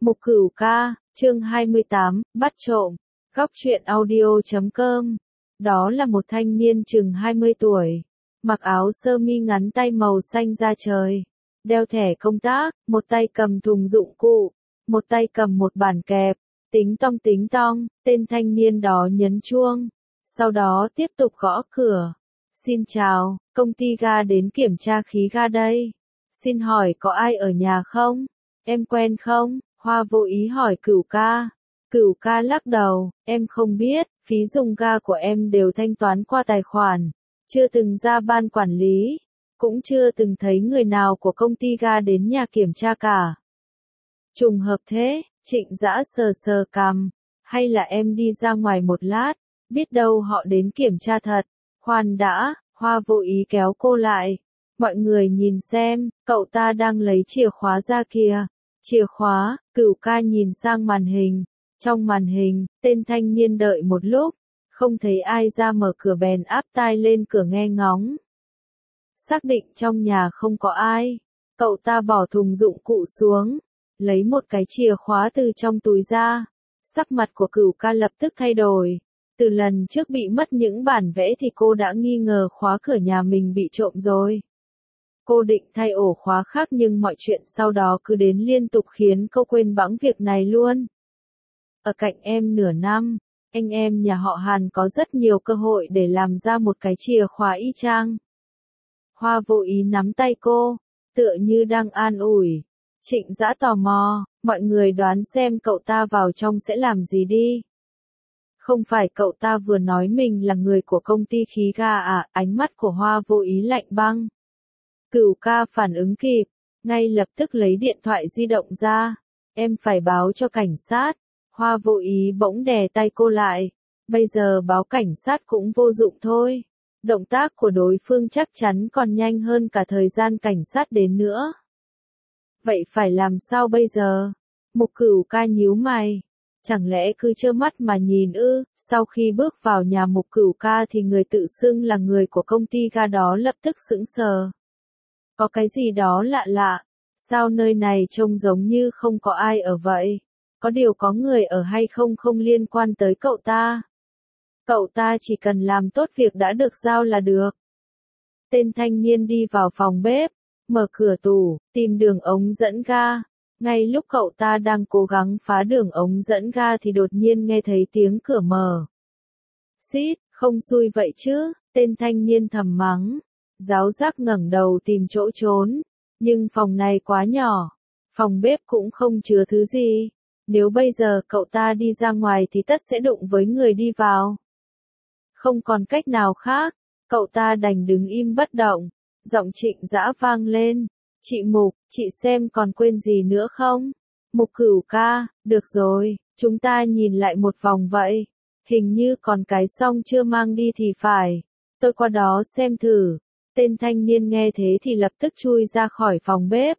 Mục Cửu ca, chương 28, bắt trộm. Góc truyện audio.com. Đó là một thanh niên chừng 20 tuổi, mặc áo sơ mi ngắn tay màu xanh da trời, đeo thẻ công tác, một tay cầm thùng dụng cụ, một tay cầm một bản kẹp, tính tong, tên thanh niên đó nhấn chuông, sau đó tiếp tục gõ cửa. Xin chào, công ty ga đến kiểm tra khí ga đây. Xin hỏi có ai ở nhà không? Em quen không? Hoa vô ý hỏi Cửu ca. Cửu ca lắc đầu, em không biết, phí dùng ga của em đều thanh toán qua tài khoản, chưa từng ra ban quản lý, cũng chưa từng thấy người nào của công ty ga đến nhà kiểm tra cả. Trùng hợp thế, Trịnh Dã sờ sờ cằm, hay là em đi ra ngoài một lát, biết đâu họ đến kiểm tra thật. Khoan đã, Hoa vô ý kéo cô lại. Mọi người nhìn xem, cậu ta đang lấy chìa khóa ra kìa. Chìa khóa, Cửu ca nhìn sang màn hình. Trong màn hình, tên thanh niên đợi một lúc, không thấy ai ra mở cửa bèn áp tai lên cửa nghe ngóng. Xác định trong nhà không có ai, cậu ta bỏ thùng dụng cụ xuống, lấy một cái chìa khóa từ trong túi ra. Sắc mặt của Cửu ca lập tức thay đổi. Từ lần trước bị mất những bản vẽ thì cô đã nghi ngờ khóa cửa nhà mình bị trộm rồi. Cô định thay ổ khóa khác nhưng mọi chuyện sau đó cứ đến liên tục khiến cô quên bẵng việc này luôn. Ở cạnh em nửa năm, anh em nhà họ Hàn có rất nhiều cơ hội để làm ra một cái chìa khóa y chang. Hoa vô ý nắm tay cô, tựa như đang an ủi. Trịnh Dã tò mò, mọi người đoán xem cậu ta vào trong sẽ làm gì đi. Không phải cậu ta vừa nói mình là người của công ty khí ga à? Ánh mắt của Hoa vô ý lạnh băng. Cửu ca phản ứng kịp, ngay lập tức lấy điện thoại di động ra. Em phải báo cho cảnh sát. Hoa vô ý bỗng đè tay cô lại. Bây giờ báo cảnh sát cũng vô dụng thôi. Động tác của đối phương chắc chắn còn nhanh hơn cả thời gian cảnh sát đến nữa. Vậy phải làm sao bây giờ? Mục Cửu ca nhíu mày. Chẳng lẽ cứ trơ mắt mà nhìn ư? Sau khi bước vào nhà Mục Cửu ca thì người tự xưng là người của công ty ga đó lập tức sững sờ. Có cái gì đó lạ lạ, sao nơi này trông giống như không có ai ở vậy? Có điều có người ở hay không không liên quan tới cậu ta. Cậu ta chỉ cần làm tốt việc đã được giao là được. Tên thanh niên đi vào phòng bếp, mở cửa tủ, tìm đường ống dẫn ga. Ngay lúc cậu ta đang cố gắng phá đường ống dẫn ga thì đột nhiên nghe thấy tiếng cửa mở. Xít, không xui vậy chứ, tên thanh niên thầm mắng. Giáo giác ngẩng đầu tìm chỗ trốn, nhưng phòng này quá nhỏ, phòng bếp cũng không chứa thứ gì. Nếu bây giờ cậu ta đi ra ngoài thì tất sẽ đụng với người đi vào. Không còn cách nào khác, cậu ta đành đứng im bất động. Giọng Trịnh Dã vang lên. Chị Mục, chị xem còn quên gì nữa không? Mục Cửu ca, được rồi, chúng ta nhìn lại một vòng vậy. Hình như còn cái xong chưa mang đi thì phải. Tôi qua đó xem thử. Tên thanh niên nghe thế thì lập tức chui ra khỏi phòng bếp.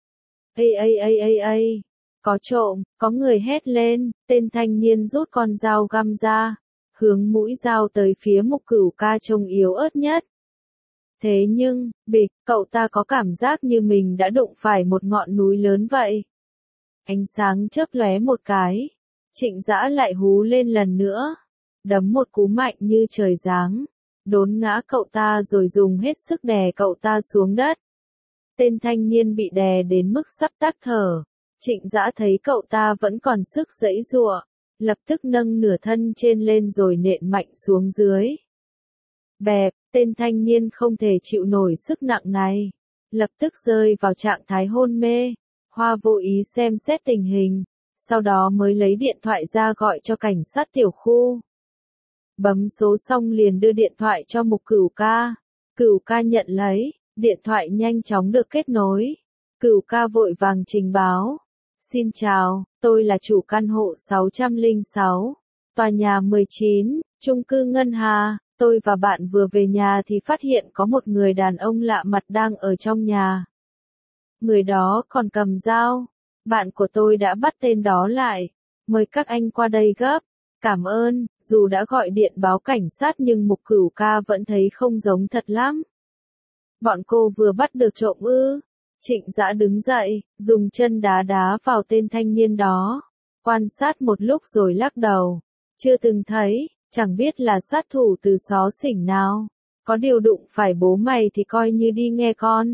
Ây, có trộm, có người hét lên, tên thanh niên rút con dao găm ra, hướng mũi dao tới phía Mục Cửu ca trông yếu ớt nhất. Thế nhưng, bịch, cậu ta có cảm giác như mình đã đụng phải một ngọn núi lớn vậy. Ánh sáng chớp lóe một cái, Trịnh Dã lại hú lên lần nữa, đấm một cú mạnh như trời giáng, đốn ngã cậu ta rồi dùng hết sức đè cậu ta xuống đất. Tên thanh niên bị đè đến mức sắp tắc thở. Trịnh Dã thấy cậu ta vẫn còn sức giãy giụa, lập tức nâng nửa thân trên lên rồi nện mạnh xuống dưới. Bẹp, tên thanh niên không thể chịu nổi sức nặng này, lập tức rơi vào trạng thái hôn mê. Hoa vô ý xem xét tình hình, sau đó mới lấy điện thoại ra gọi cho cảnh sát tiểu khu. Bấm số xong liền đưa điện thoại cho Mục Cửu ca. Cửu ca nhận lấy, điện thoại nhanh chóng được kết nối. Cửu ca vội vàng trình báo. Xin chào, tôi là chủ căn hộ 606, tòa nhà 19, chung cư Ngân Hà. Tôi và bạn vừa về nhà thì phát hiện có một người đàn ông lạ mặt đang ở trong nhà. Người đó còn cầm dao. Bạn của tôi đã bắt tên đó lại. Mời các anh qua đây gấp. Cảm ơn. Dù đã gọi điện báo cảnh sát nhưng Mục Cửu ca vẫn thấy không giống thật lắm. Bọn cô vừa bắt được trộm ư? Trịnh Dã đứng dậy, dùng chân đá đá vào tên thanh niên đó. Quan sát một lúc rồi lắc đầu. Chưa từng thấy, chẳng biết là sát thủ từ xó xỉnh nào. Có điều đụng phải bố mày thì coi như đi nghe con.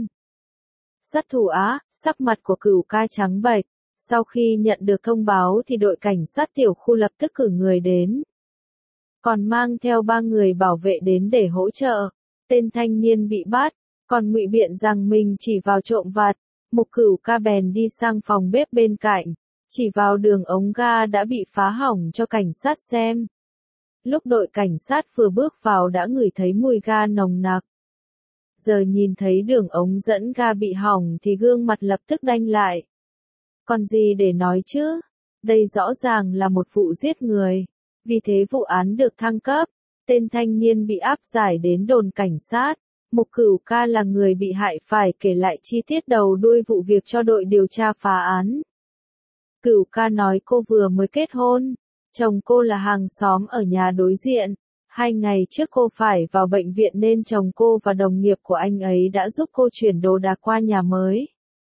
Sát thủ á, sắc mặt của Cửu Ca trắng bệch. Sau khi nhận được thông báo thì đội cảnh sát tiểu khu lập tức cử người đến. Còn mang theo 3 người bảo vệ đến để hỗ trợ. Tên thanh niên bị bắt, còn ngụy biện rằng mình chỉ vào trộm vặt. Mục Cửu Ca bèn đi sang phòng bếp bên cạnh, chỉ vào đường ống ga đã bị phá hỏng cho cảnh sát xem. Lúc đội cảnh sát vừa bước vào đã ngửi thấy mùi ga nồng nặc. Giờ nhìn thấy đường ống dẫn ga bị hỏng thì gương mặt lập tức đanh lại. Còn gì để nói chứ? Đây rõ ràng là một vụ giết người. Vì thế vụ án được thăng cấp. Tên thanh niên bị áp giải đến đồn cảnh sát. Mục Cửu Ca là người bị hại phải kể lại chi tiết đầu đuôi vụ việc cho đội điều tra phá án. Cửu Ca nói cô vừa mới kết hôn. Chồng cô là hàng xóm ở nhà đối diện. 2 ngày trước cô phải vào bệnh viện nên chồng cô và đồng nghiệp của anh ấy đã giúp cô chuyển đồ đạc qua nhà mới.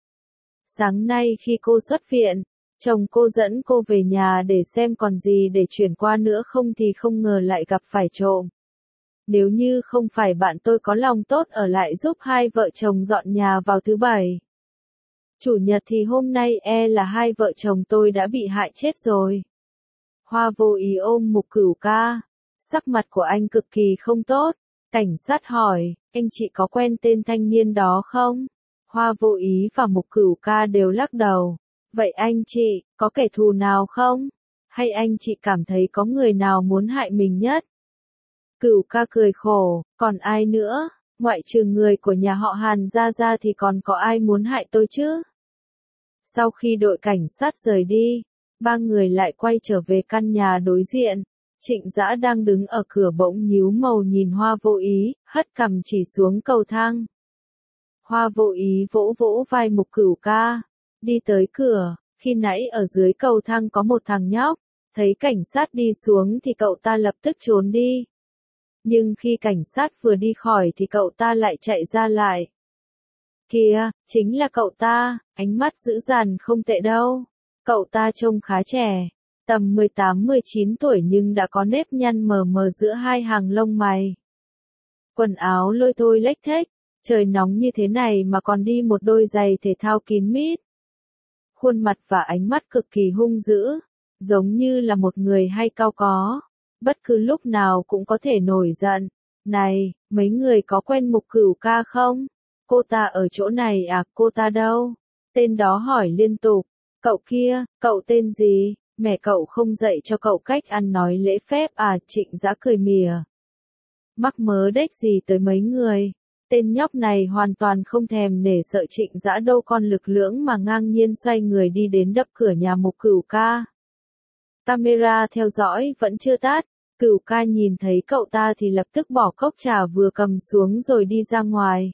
Sáng nay khi cô xuất viện, chồng cô dẫn cô về nhà để xem còn gì để chuyển qua nữa không thì không ngờ lại gặp phải trộm. Nếu như không phải bạn tôi có lòng tốt ở lại giúp hai vợ chồng dọn nhà vào thứ Bảy, Chủ nhật thì hôm nay là hai vợ chồng tôi đã bị hại chết rồi. Hoa vô ý ôm Mục Cửu Ca. Sắc mặt của anh cực kỳ không tốt. Cảnh sát hỏi, anh chị có quen tên thanh niên đó không? Hoa vô ý và Mục Cửu Ca đều lắc đầu. Vậy anh chị, có kẻ thù nào không? Hay anh chị cảm thấy có người nào muốn hại mình nhất? Cửu Ca cười khổ, còn ai nữa? Ngoại trừ người của nhà họ Hàn ra thì còn có ai muốn hại tôi chứ? Sau khi đội cảnh sát rời đi, 3 người lại quay trở về căn nhà đối diện. Trịnh Dã đang đứng ở cửa bỗng nhíu màu nhìn Hoa vô ý, hất cằm chỉ xuống cầu thang. Hoa vô ý vỗ vỗ vai Mục Cửu Ca, đi tới cửa, khi nãy ở dưới cầu thang có một thằng nhóc, thấy cảnh sát đi xuống thì cậu ta lập tức trốn đi. Nhưng khi cảnh sát vừa đi khỏi thì cậu ta lại chạy ra lại. Kìa, chính là cậu ta, ánh mắt dữ dằn không tệ đâu. Cậu ta trông khá trẻ, tầm 18-19 tuổi nhưng đã có nếp nhăn mờ mờ giữa hai hàng lông mày. Quần áo lôi thôi lếch thếch, trời nóng như thế này mà còn đi một đôi giày thể thao kín mít. Khuôn mặt và ánh mắt cực kỳ hung dữ, giống như là một người hay cau có. Bất cứ lúc nào cũng có thể nổi giận. Này, mấy người có quen Mục Cửu Ca không? Cô ta ở chỗ này à, cô ta đâu? Tên đó hỏi liên tục. Cậu kia, cậu tên gì? Mẹ cậu không dạy cho cậu cách ăn nói lễ phép à? Trịnh Dã cười mỉa. Mắc mớ đếch gì tới mấy người? Tên nhóc này hoàn toàn không thèm nể sợ Trịnh Dã đâu, con lực lưỡng mà ngang nhiên xoay người đi đến đập cửa nhà Mục Cửu Ca. Camera theo dõi vẫn chưa tắt. Cửu Ca nhìn thấy cậu ta thì lập tức bỏ cốc trà vừa cầm xuống rồi đi ra ngoài.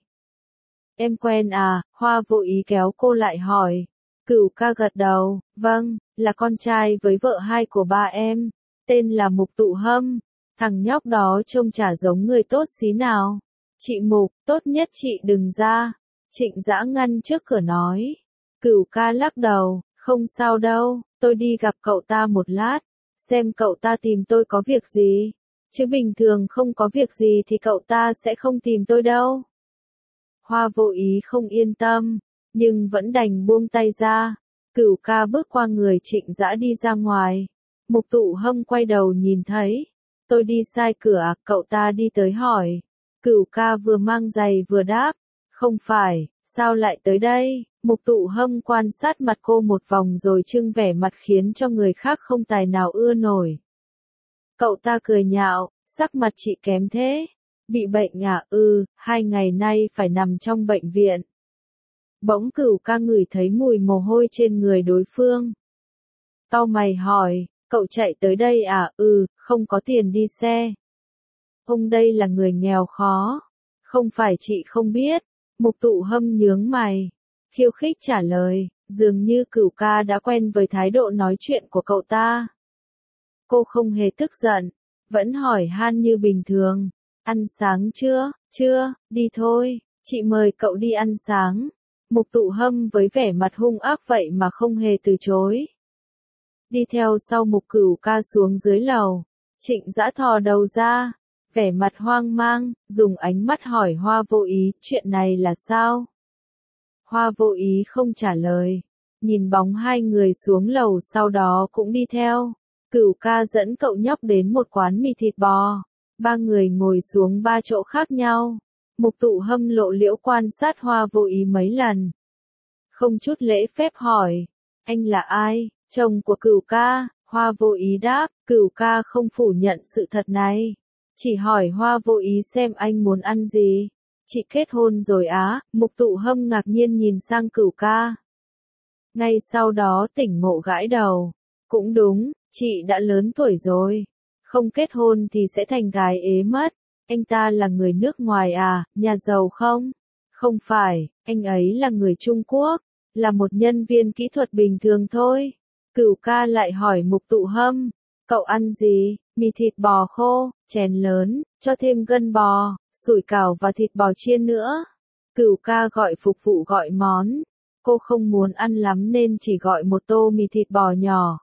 Em quen à? Hoa vô ý kéo cô lại hỏi. Cửu Ca gật đầu, vâng, là con trai với vợ hai của ba em, tên là Mục Tụ Hâm. Thằng nhóc đó trông chả giống người tốt xí nào. Chị Mục, tốt nhất chị đừng ra. Trịnh Dã ngăn trước cửa nói. Cửu Ca lắc đầu, không sao đâu, tôi đi gặp cậu ta một lát, xem cậu ta tìm tôi có việc gì. Chứ bình thường không có việc gì thì cậu ta sẽ không tìm tôi đâu. Hoa vô ý không yên tâm, nhưng vẫn đành buông tay ra. Cửu Ca bước qua người Trịnh Dã đi ra ngoài. Mục Tụ Hâm quay đầu nhìn thấy. Tôi đi sai cửa à? Cậu ta đi tới hỏi. Cửu Ca vừa mang giày vừa đáp. Không phải, sao lại tới đây? Mục Tụ Hâm quan sát mặt cô một vòng rồi trưng vẻ mặt khiến cho người khác không tài nào ưa nổi. Cậu ta cười nhạo, sắc mặt chị kém thế. Bị bệnh à? 2 ngày nay phải nằm trong bệnh viện. Bỗng Cửu Ca ngửi thấy mùi mồ hôi trên người đối phương. Cau mày hỏi, cậu chạy tới đây à? Không có tiền đi xe. Ông đây là người nghèo khó. Không phải chị không biết. Mục Tụ Hâm nhướng mày, khiêu khích trả lời, dường như Cửu Ca đã quen với thái độ nói chuyện của cậu ta. Cô không hề tức giận, vẫn hỏi han như bình thường. Ăn sáng chưa? Chưa, đi thôi, chị mời cậu đi ăn sáng. Mục Tụ Hâm với vẻ mặt hung ác vậy mà không hề từ chối. Đi theo sau Mục Cửu Ca xuống dưới lầu, Trịnh Dã thò đầu ra, vẻ mặt hoang mang, dùng ánh mắt hỏi Hoa Vô Ý, chuyện này là sao? Hoa Vô Ý không trả lời, nhìn bóng hai người xuống lầu sau đó cũng đi theo. Cửu Ca dẫn cậu nhóc đến một quán mì thịt bò, ba người ngồi xuống ba chỗ khác nhau. Mục Tụ Hâm lộ liễu quan sát Hoa Vô Ý mấy lần. Không chút lễ phép hỏi, anh là ai, chồng của Cửu Ca? Hoa Vô Ý đáp, Cửu Ca không phủ nhận sự thật này. Chỉ hỏi Hoa Vô Ý xem anh muốn ăn gì. Chị kết hôn rồi á? Mục Tụ Hâm ngạc nhiên nhìn sang Cửu Ca. Ngay sau đó tỉnh ngộ gãi đầu. Cũng đúng, chị đã lớn tuổi rồi. Không kết hôn thì sẽ thành gái ế mất. Anh ta là người nước ngoài à, nhà giàu không? Không phải, anh ấy là người Trung Quốc, là một nhân viên kỹ thuật bình thường thôi. Cửu Ca lại hỏi Mục Tụ Hâm, cậu ăn gì? Mì thịt bò khô, chén lớn, cho thêm gân bò, sủi cảo và thịt bò chiên nữa. Cửu Ca gọi phục vụ gọi món. Cô không muốn ăn lắm nên chỉ gọi một tô mì thịt bò nhỏ.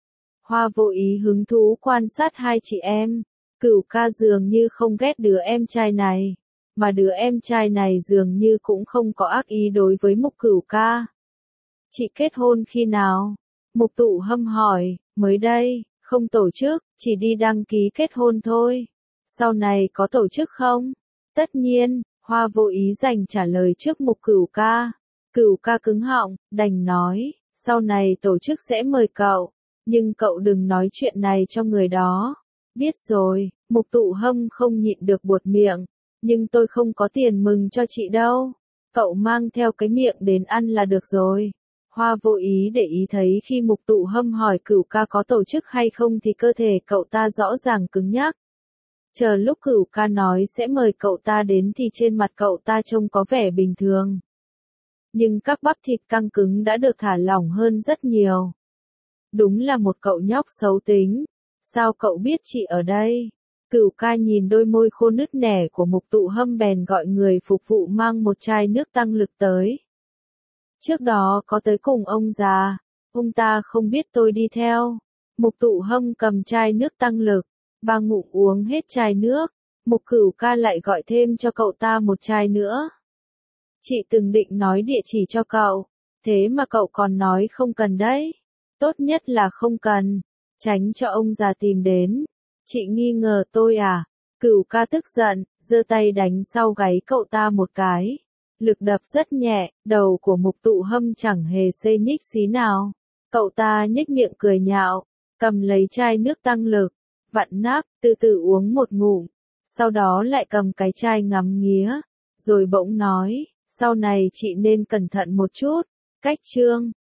Hoa Vô Ý hứng thú quan sát hai chị em. Cửu Ca dường như không ghét đứa em trai này, mà đứa em trai này dường như cũng không có ác ý đối với Mục Cửu Ca. Chị kết hôn khi nào? Mục Tụ Hâm hỏi, mới đây, không tổ chức, chỉ đi đăng ký kết hôn thôi. Sau này có tổ chức không? Tất nhiên, Hoa Vô Ý dành trả lời trước Mục Cửu Ca. Cửu Ca cứng họng, đành nói, sau này tổ chức sẽ mời cậu, nhưng cậu đừng nói chuyện này cho người đó. Biết rồi, Mục Tụ Hâm không nhịn được buột miệng, nhưng tôi không có tiền mừng cho chị đâu. Cậu mang theo cái miệng đến ăn là được rồi. Hoa Vô Ý để ý thấy khi Mục Tụ Hâm hỏi Cửu Ca có tổ chức hay không thì cơ thể cậu ta rõ ràng cứng nhắc. Chờ lúc Cửu Ca nói sẽ mời cậu ta đến thì trên mặt cậu ta trông có vẻ bình thường. Nhưng các bắp thịt căng cứng đã được thả lỏng hơn rất nhiều. Đúng là một cậu nhóc xấu tính. Sao cậu biết chị ở đây? Cửu Ca nhìn đôi môi khô nứt nẻ của Mục Tụ Hâm bèn gọi người phục vụ mang một chai nước tăng lực tới. Trước đó có tới cùng ông già, ông ta không biết tôi đi theo. Mục Tụ Hâm cầm chai nước tăng lực, ba ngụm uống hết chai nước. Mục Cửu Ca lại gọi thêm cho cậu ta một chai nữa. Chị từng định nói địa chỉ cho cậu, thế mà cậu còn nói không cần đấy. Tốt nhất là không cần, tránh cho ông già tìm đến. Chị nghi ngờ tôi à? Cửu Ca tức giận, giơ tay đánh sau gáy cậu ta một cái. Lực đập rất nhẹ, đầu của Mục Tụ Hâm chẳng hề xê nhích xí nào. Cậu ta nhếch miệng cười nhạo, cầm lấy chai nước tăng lực, vặn nắp, từ từ uống một ngụm. Sau đó lại cầm cái chai ngắm nghía, rồi bỗng nói, sau này chị nên cẩn thận một chút. Cách chương